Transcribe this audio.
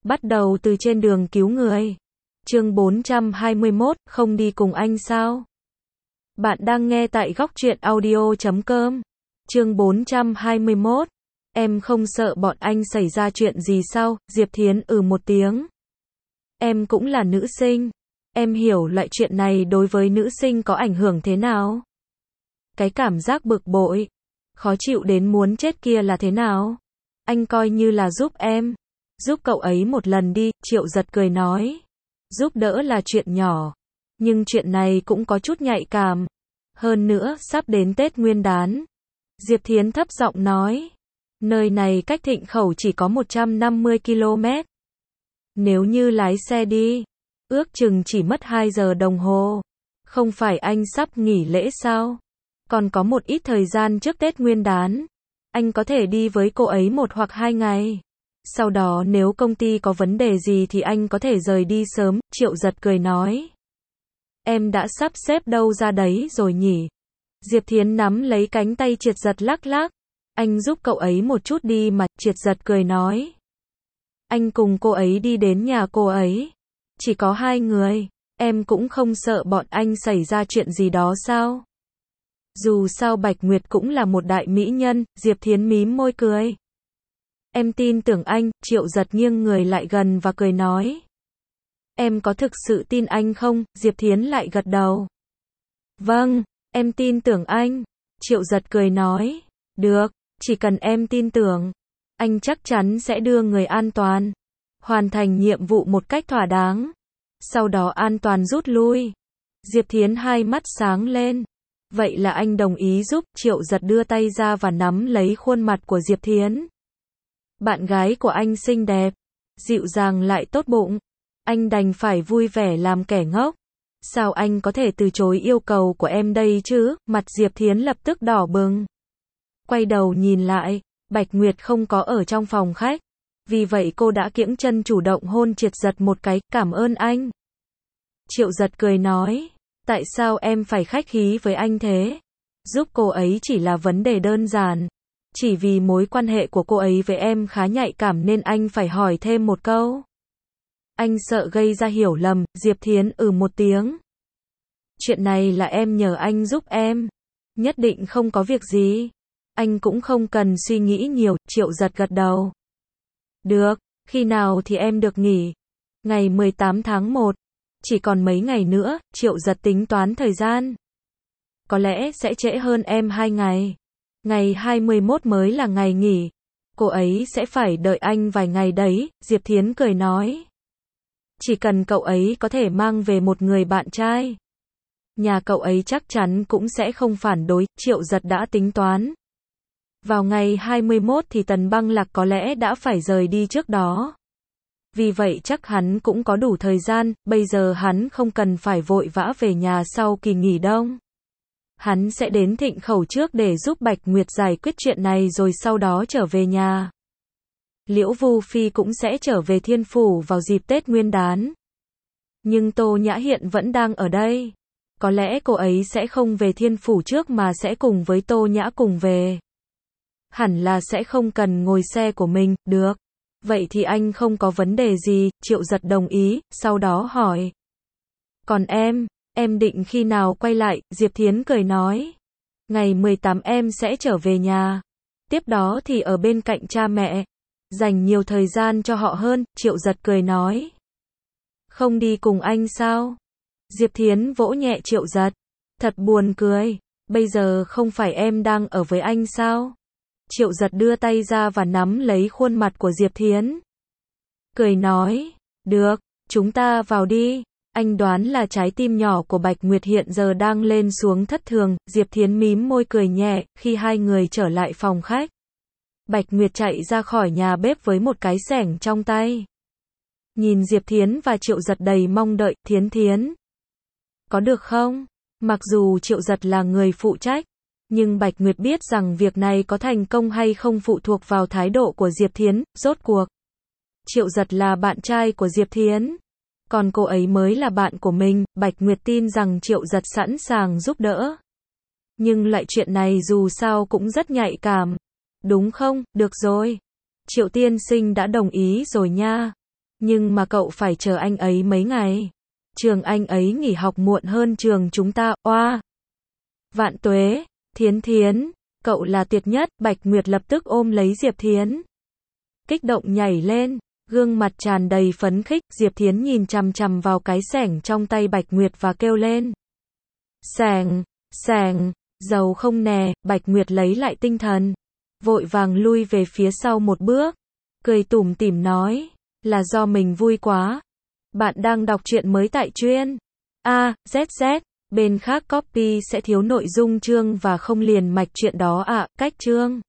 Bắt đầu từ trên đường cứu người. Chương 421, không đi cùng anh sao? Bạn đang nghe tại góc truyện audio.com. Chương 421. Em không sợ bọn anh xảy ra chuyện gì sao? Diệp Thiến một tiếng. Em cũng là nữ sinh. Em hiểu loại chuyện này đối với nữ sinh có ảnh hưởng thế nào? Cái cảm giác bực bội, khó chịu đến muốn chết kia là thế nào? Anh coi như là giúp em. Giúp cậu ấy một lần đi, Triệu Giật cười nói. Giúp đỡ là chuyện nhỏ, nhưng chuyện này cũng có chút nhạy cảm. Hơn nữa, sắp đến Tết Nguyên đán. Diệp Thiến thấp giọng nói. Nơi này cách Thịnh Khẩu chỉ có 150 km. Nếu như lái xe đi, ước chừng chỉ mất 2 giờ đồng hồ. Không phải anh sắp nghỉ lễ sao? Còn có một ít thời gian trước Tết Nguyên đán. Anh có thể đi với cô ấy 1 hoặc 2 ngày. Sau đó nếu công ty có vấn đề gì thì anh có thể rời đi sớm, Triệu Giật cười nói. Em đã sắp xếp đâu ra đấy rồi nhỉ? Diệp Thiến nắm lấy cánh tay Triệt Giật lắc lắc. Anh giúp cậu ấy một chút đi mà, Triệt Giật cười nói. Anh cùng cô ấy đi đến nhà cô ấy. Chỉ có 2 người, em cũng không sợ bọn anh xảy ra chuyện gì đó sao? Dù sao Bạch Nguyệt cũng là một đại mỹ nhân, Diệp Thiến mím môi cười. Em tin tưởng anh, Triệu Giật nghiêng người lại gần và cười nói. Em có thực sự tin anh không? Diệp Thiến lại gật đầu. Vâng, em tin tưởng anh. Triệu Giật cười nói. Được, chỉ cần em tin tưởng, anh chắc chắn sẽ đưa người an toàn, hoàn thành nhiệm vụ một cách thỏa đáng. Sau đó an toàn rút lui. Diệp Thiến hai mắt sáng lên. Vậy là anh đồng ý giúp, Triệu Giật đưa tay ra và nắm lấy khuôn mặt của Diệp Thiến. Bạn gái của anh xinh đẹp, dịu dàng lại tốt bụng. Anh đành phải vui vẻ làm kẻ ngốc. Sao anh có thể từ chối yêu cầu của em đây chứ? Mặt Diệp Thiến lập tức đỏ bừng. Quay đầu nhìn lại, Bạch Nguyệt không có ở trong phòng khách. Vì vậy cô đã kiễng chân chủ động hôn Triệt Giật một cái, cảm ơn anh. Triệu Giật cười nói, tại sao em phải khách khí với anh thế? Giúp cô ấy chỉ là vấn đề đơn giản. Chỉ vì mối quan hệ của cô ấy với em khá nhạy cảm nên anh phải hỏi thêm một câu. Anh sợ gây ra hiểu lầm, Diệp Thiến một tiếng. Chuyện này là em nhờ anh giúp em. Nhất định không có việc gì. Anh cũng không cần suy nghĩ nhiều, Triệu Giật gật đầu. Được, khi nào thì em được nghỉ? Ngày 18 tháng 1. Chỉ còn mấy ngày nữa, Triệu Giật tính toán thời gian. Có lẽ sẽ trễ hơn em 2 ngày. Ngày 21 mới là ngày nghỉ. Cô ấy sẽ phải đợi anh vài ngày đấy, Diệp Thiến cười nói. Chỉ cần cậu ấy có thể mang về một người bạn trai, nhà cậu ấy chắc chắn cũng sẽ không phản đối, Triệu Giật đã tính toán. Vào ngày 21 thì Tần Băng Lạc có lẽ đã phải rời đi trước đó. Vì vậy chắc hắn cũng có đủ thời gian, bây giờ hắn không cần phải vội vã về nhà sau kỳ nghỉ đông. Hắn sẽ đến Thịnh Khẩu trước để giúp Bạch Nguyệt giải quyết chuyện này rồi sau đó trở về nhà. Liễu Vu Phi cũng sẽ trở về Thiên Phủ vào dịp Tết Nguyên đán. Nhưng Tô Nhã hiện vẫn đang ở đây. Có lẽ cô ấy sẽ không về Thiên Phủ trước mà sẽ cùng với Tô Nhã cùng về. Hẳn là sẽ không cần ngồi xe của mình, được. Vậy thì anh không có vấn đề gì, Triệu Giật đồng ý, sau đó hỏi. Còn em định khi nào quay lại, Diệp Thiến cười nói. Ngày 18 em sẽ trở về nhà. Tiếp đó thì ở bên cạnh cha mẹ. Dành nhiều thời gian cho họ hơn, Triệu Giật cười nói. Không đi cùng anh sao? Diệp Thiến vỗ nhẹ Triệu Giật. Thật buồn cười, bây giờ không phải em đang ở với anh sao? Triệu Giật đưa tay ra và nắm lấy khuôn mặt của Diệp Thiến. Cười nói, được, chúng ta vào đi. Anh đoán là trái tim nhỏ của Bạch Nguyệt hiện giờ đang lên xuống thất thường, Diệp Thiến mím môi cười nhẹ, khi hai người trở lại phòng khách. Bạch Nguyệt chạy ra khỏi nhà bếp với một cái xẻng trong tay. Nhìn Diệp Thiến và Triệu Giật đầy mong đợi, Thiến. Có được không? Mặc dù Triệu Giật là người phụ trách, nhưng Bạch Nguyệt biết rằng việc này có thành công hay không phụ thuộc vào thái độ của Diệp Thiến, rốt cuộc. Triệu Giật là bạn trai của Diệp Thiến. Còn cô ấy mới là bạn của mình, Bạch Nguyệt tin rằng Triệu Giật sẵn sàng giúp đỡ. Nhưng loại chuyện này dù sao cũng rất nhạy cảm. Đúng không? Được rồi. Triệu tiên sinh đã đồng ý rồi nha. Nhưng mà cậu phải chờ anh ấy mấy ngày. Trường anh ấy nghỉ học muộn hơn trường chúng ta, oa. Vạn tuế, Thiến Thiến, cậu là tuyệt nhất, Bạch Nguyệt lập tức ôm lấy Diệp Thiến. Kích động nhảy lên, gương mặt tràn đầy phấn khích, Diệp Thiến nhìn chằm chằm vào cái xẻng trong tay Bạch Nguyệt và kêu lên. Xẻng, xẻng, giàu không nè, Bạch Nguyệt lấy lại tinh thần. Vội vàng lui về phía sau một bước, cười tủm tỉm nói, là do mình vui quá. Bạn đang đọc truyện mới tại truyện AZZ, bên khác copy sẽ thiếu nội dung chương và không liền mạch truyện đó ạ, cách chương.